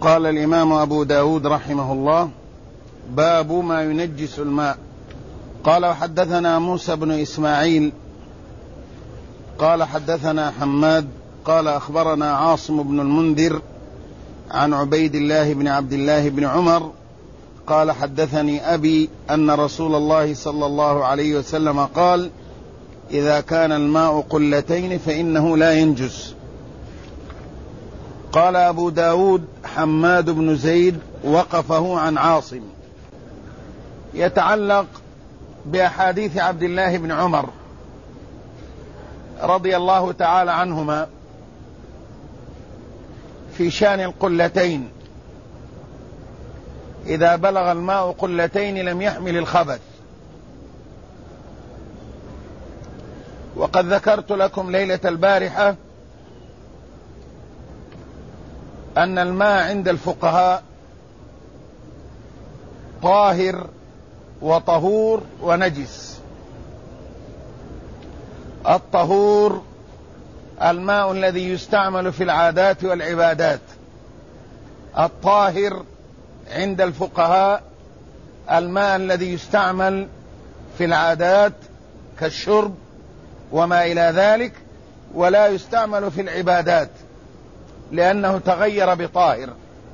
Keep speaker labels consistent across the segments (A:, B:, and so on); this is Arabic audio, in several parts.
A: قال الإمام أبو داود رحمه الله: باب ما ينجس الماء. قال: وحدثنا موسى بن إسماعيل قال حدثنا حماد قال أخبرنا عاصم بن المنذر عن عبيد الله بن عبد الله بن عمر قال: حدثني أبي أن رسول الله صلى الله عليه وسلم قال: إذا كان الماء قلتين فإنه لا ينجس. قال أبو داود: حماد بن زيد وقفه عن عاصم، يتعلق بأحاديث عبد الله بن عمر رضي الله تعالى عنهما في شأن القلتين. إذا بلغ الماء قلتين لم يحمل الخبث. وقد ذكرت لكم ليلة البارحة أن الماء عند الفقهاء طاهر وطهور ونجس. الطهور الماء الذي يستعمل في العادات والعبادات. الطاهر عند الفقهاء الماء الذي يستعمل في العادات كالشرب وما إلى ذلك، ولا يستعمل في العبادات لأنه تغير بطاهر،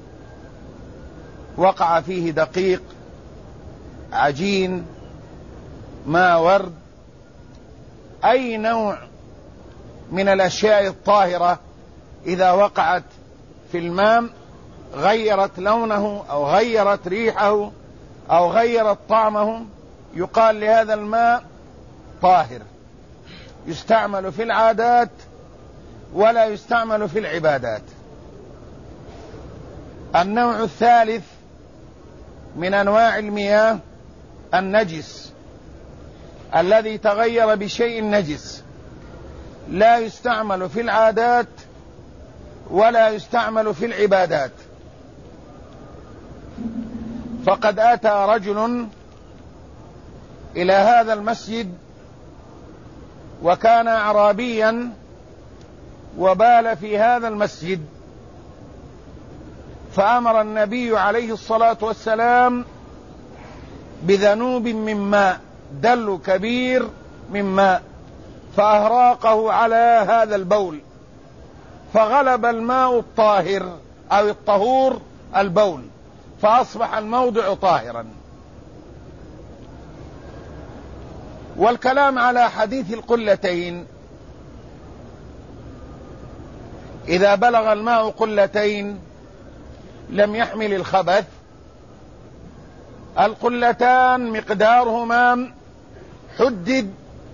A: وقع فيه دقيق، عجين، ماء ورد، أي نوع من الأشياء الطاهرة إذا وقعت في الماء غيرت لونه أو غيرت ريحه أو غيرت طعمه، يقال لهذا الماء طاهر، يستعمل في العادات ولا يستعمل في العبادات. النوع الثالث من أنواع المياه النجس الذي تغير بشيء نجس، لا يستعمل في العادات ولا يستعمل في العبادات. فقد أتى رجل إلى هذا المسجد وكان أعرابيا وبال في هذا المسجد، فأمر النبي عليه الصلاة والسلام بذنوب من ماء، دلو كبير من ماء، فأهراقه على هذا البول، فغلب الماء الطاهر أو الطهور البول، فأصبح الموضع طاهرا. والكلام على حديث القلتين: إذا بلغ الماء قلتين لم يحمل الخبث. القلتان مقدارهما حدد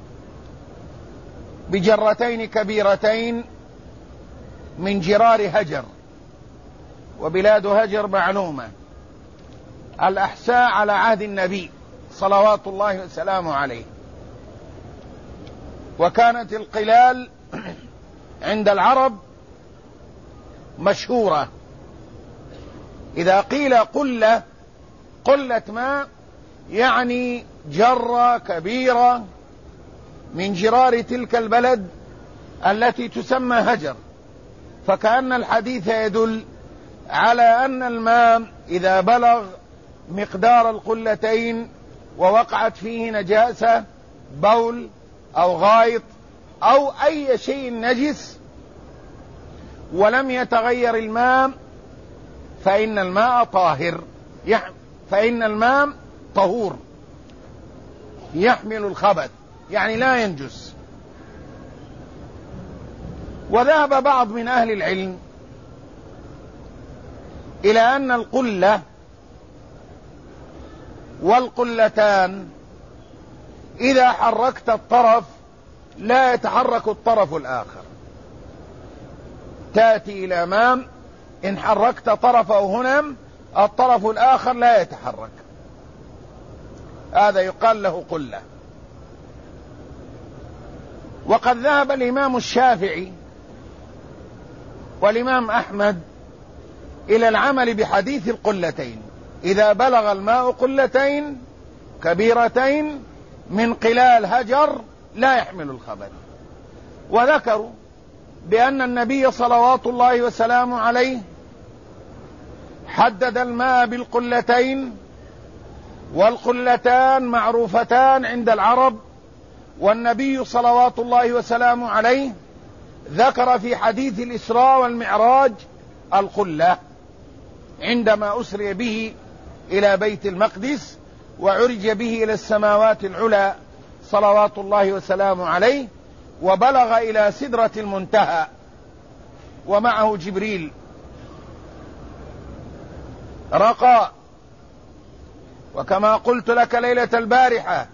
A: بجرتين كبيرتين من جرار هجر، وبلاد هجر معلومة، الأحساء على عهد النبي صلوات الله وسلامه عليه. وكانت القلال عند العرب مشهورة. إذا قيل قلة ماء يعني جرة كبيرة من جرار تلك البلد التي تسمى هجر. فكأن الحديث يدل على أن الماء إذا بلغ مقدار القلتين ووقعت فيه نجاسة، بول أو غائط أو أي شيء نجس، ولم يتغير الماء، فإن الماء طاهر، فإن الماء طهور يحمل الخبث، يعني لا ينجس. وذهب بعض من أهل العلم إلى أن القلة والقلتان إذا حركت الطرف لا يتحرك الطرف الآخر. تأتي إلى أمام، إن حركت طرفه هنا الطرف الآخر لا يتحرك، هذا يقال له قلة. وقد ذهب الإمام الشافعي والإمام أحمد إلى العمل بحديث القلتين: إذا بلغ الماء قلتين كبيرتين من قلال هجر لا يحمل الخبث. وذكروا بأن النبي صلوات الله وسلامه عليه حدد الماء بالقلتين، والقلتان معروفتان عند العرب، والنبي صلوات الله وسلامه عليه ذكر في حديث الإسراء والمعراج القلة عندما أسري به إلى بيت المقدس وعرج به إلى السماوات العلى صلوات الله وسلامه عليه، وبلغ إلى سدرة المنتهى ومعه جبريل رقى. وكما قلت لك ليلة البارحة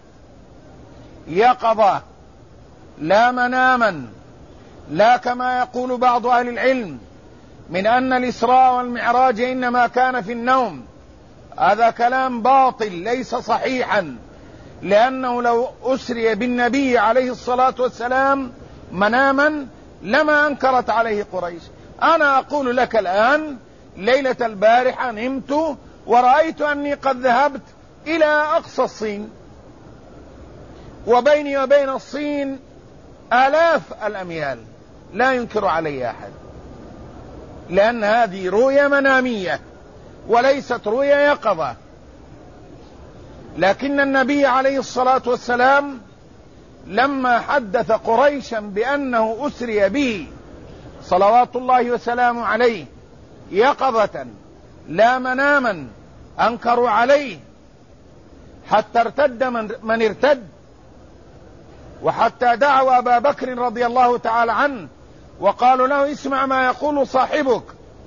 A: يقظة لا مناما، لا كما يقول بعض أهل العلم من أن الإسراء والمعراج إنما كان في النوم. هذا كلام باطل ليس صحيحا، لأنه لو أسري بالنبي عليه الصلاة والسلام مناما لما أنكرت عليه قريش. أنا أقول لك الآن ليلة البارحة نمت ورأيت أني قد ذهبت إلى أقصى الصين، وبيني وبين الصين آلاف الأميال، لا ينكر علي أحد، لأن هذه رؤيا منامية وليست رؤيا يقظة. لكن النبي عليه الصلاة والسلام لما حدث قريشا بأنه أسري به صلوات الله وسلامه عليه يقظة لا مناما، أنكروا عليه حتى ارتد من ارتد، وحتى دعوا أبا بكر رضي الله تعالى عنه وقالوا له اسمع ما يقول صاحبك.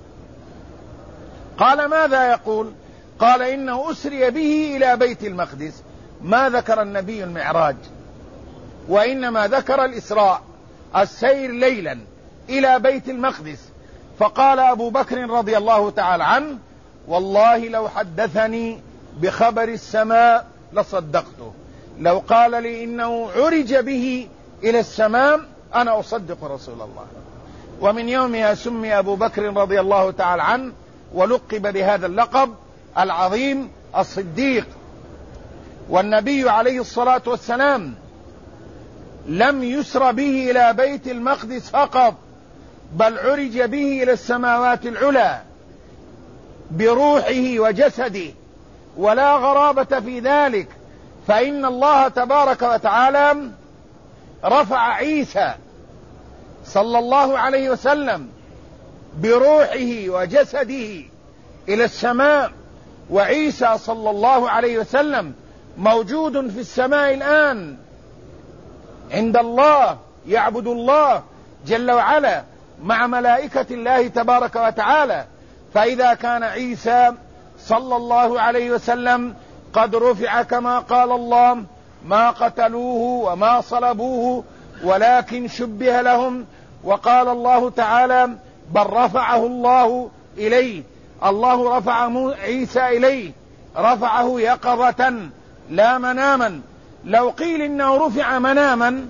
A: قال ماذا يقول؟ قال إنه أسري به إلى بيت المقدس. ما ذكر النبي المعراج، وإنما ذكر الإسراء، السير ليلا إلى بيت المقدس. فقال أبو بكر رضي الله تعالى عنه والله لو حدثني بخبر السماء لصدقته، لو قال لي إنه عرج به إلى السماء أنا أصدق رسول الله. ومن يومها سمي أبو بكر رضي الله تعالى عنه ولقب بهذا اللقب العظيم الصديق. والنبي عليه الصلاة والسلام لم يسر به إلى بيت المقدس فقط، بل عرج به إلى السماوات العلى بروحه وجسده، ولا غرابة في ذلك، فإن الله تبارك وتعالى رفع عيسى صلى الله عليه وسلم بروحه وجسده إلى السماء، وعيسى صلى الله عليه وسلم موجود في السماء الآن عند الله يعبد الله جل وعلا مع ملائكة الله تبارك وتعالى. فإذا كان عيسى صلى الله عليه وسلم قد رفع كما قال الله ما قتلوه وما صلبوه ولكن شبه لهم، وقال الله تعالى بل رفعه الله إليه، الله رفع عيسى إليه، رفعه يقظة لا مناما. لو قيل إنه رفع مناما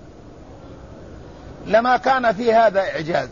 A: لما كان في هذا إعجاز.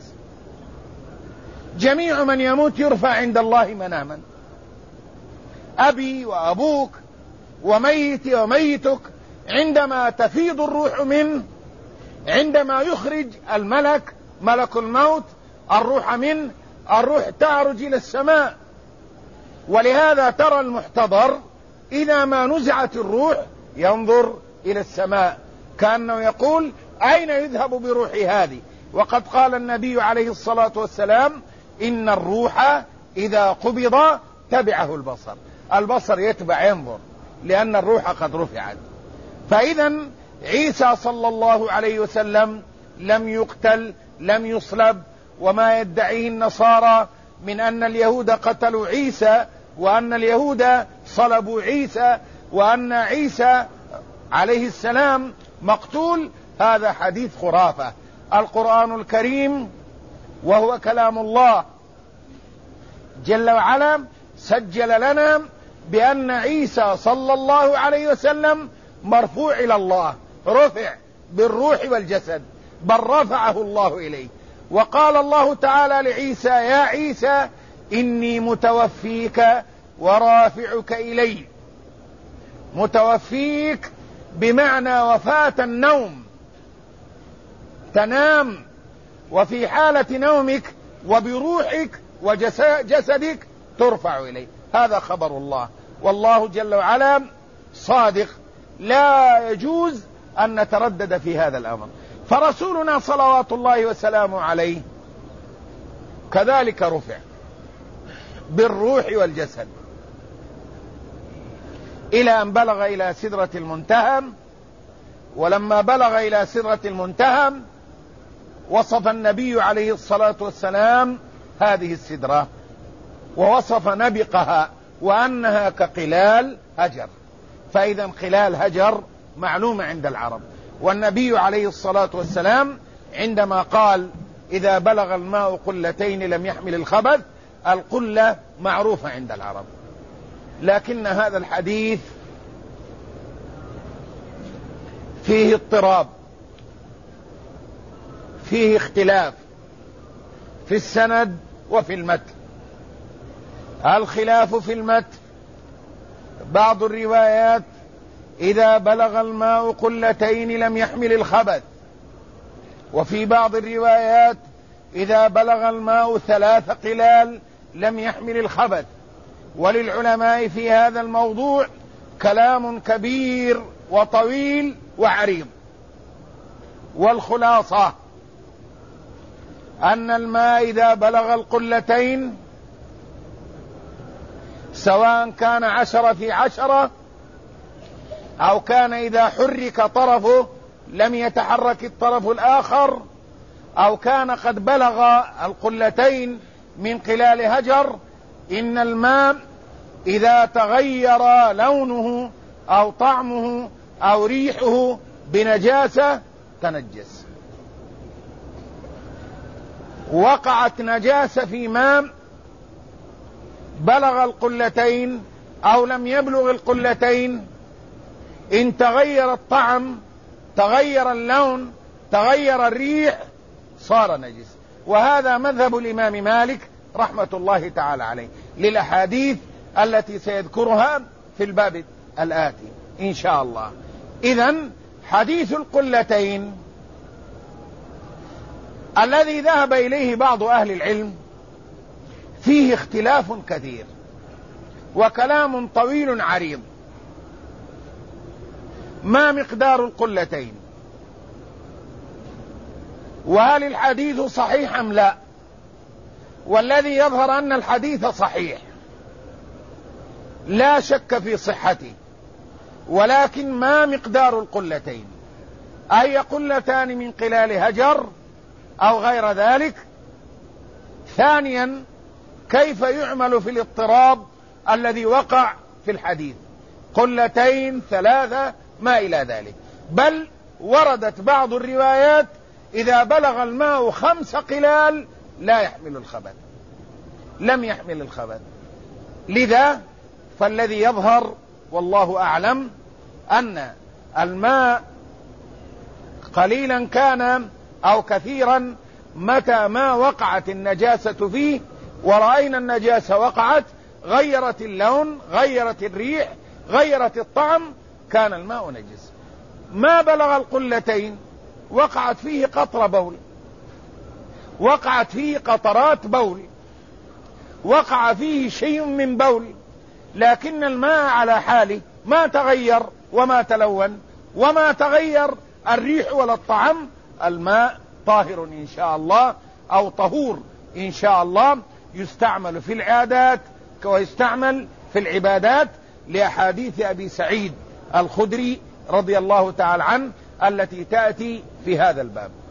A: جميع من يموت يرفع عند الله مناما، أبي وأبوك وميتي وميتك، عندما تفيض الروح منه، عندما يخرج الملك ملك الموت الروح منه، الروح تعرج إلى السماء. ولهذا ترى المحتضر إذا ما نزعت الروح ينظر إلى السماء كأنه يقول أين يذهب بروحي هذه؟ وقد قال النبي عليه الصلاة والسلام إن الروح إذا قبض تبعه البصر، البصر يتبع ينظر، لأن الروح قد رفعت. فإذا عيسى صلى الله عليه وسلم لم يقتل، لم يصلب، وما يدعيه النصارى من أن اليهود قتلوا عيسى وأن اليهود صلبوا عيسى وأن عيسى عليه السلام مقتول، هذا حديث خرافة. القرآن الكريم وهو كلام الله جل وعلا سجل لنا بأن عيسى صلى الله عليه وسلم مرفوع إلى الله، رفع بالروح والجسد، بل رفعه الله إليه. وقال الله تعالى لعيسى يا عيسى إني متوفيك ورافعك إلي. متوفيك بمعنى وفاة النوم، تنام وفي حالة نومك وبروحك وجسدك ترفع إليه. هذا خبر الله، والله جل وعلا صادق، لا يجوز أن نتردد في هذا الأمر. فرسولنا صلوات الله وسلامه عليه كذلك رفع بالروح والجسد إلى أن بلغ إلى سدرة المنتهى. ولما بلغ إلى سدرة المنتهى وصف النبي عليه الصلاة والسلام هذه السدرة، ووصف نبقها وأنها كقلال هجر. فإذا قلال هجر معلومة عند العرب، والنبي عليه الصلاة والسلام عندما قال إذا بلغ الماء قلتين لم يحمل الخبث، القلة معروفة عند العرب. لكن هذا الحديث فيه اضطراب، فيه اختلاف في السند وفي المتن. الخلاف في المتن: بعض الروايات إذا بلغ الماء قلتين لم يحمل الخبث، وفي بعض الروايات إذا بلغ الماء 3 قلال لم يحمل الخبث. وللعلماء في هذا الموضوع كلام كبير وطويل وعريض، والخلاصة أن الماء إذا بلغ القلتين سواء كان 10 في 10 أو كان إذا حرك طرفه لم يتحرك الطرف الآخر، أو كان قد بلغ القلتين من قلال هجر، إن الماء إذا تغير لونه أو طعمه أو ريحه بنجاسة تنجس. وقعت نجاسة في ماء بلغ القلتين أو لم يبلغ القلتين، إن تغير الطعم، تغير اللون، تغير الريح، صار نجس. وهذا مذهب الإمام مالك رحمة الله تعالى عليه، للأحاديث التي سيذكرها في الباب الآتي إن شاء الله. إذن حديث القلتين الذي ذهب إليه بعض أهل العلم فيه اختلاف كثير وكلام طويل عريض. ما مقدار القلتين؟ وهل الحديث صحيح أم لا؟ والذي يظهر أن الحديث صحيح لا شك في صحته، ولكن ما مقدار القلتين؟ أي قلتان من قلال هجر أو غير ذلك؟ ثانيا، كيف يعمل في الاضطراب الذي وقع في الحديث؟ قلتين 3 ما إلى ذلك. بل وردت بعض الروايات إذا بلغ الماء 5 قلال لا يحمل الخبث، لم يحمل الخبث. لذا فالذي يظهر والله أعلم أن الماء قليلا كان أو كثيرا، متى ما وقعت النجاسة فيه ورأينا النجاسة وقعت غيرت اللون، غيرت الريح، غيرت الطعم، كان الماء نجس. ما بلغ القلتين وقعت فيه قطر بول، وقعت فيه قطرات بول، وقع فيه شيء من بول، لكن الماء على حاله، ما تغير وما تلون وما تغير الريح ولا الطعم، الماء طاهر إن شاء الله أو طهور إن شاء الله، يستعمل في العادات ويستعمل في العبادات، لأحاديث أبي سعيد الخدري رضي الله تعالى عنه التي تأتي في هذا الباب.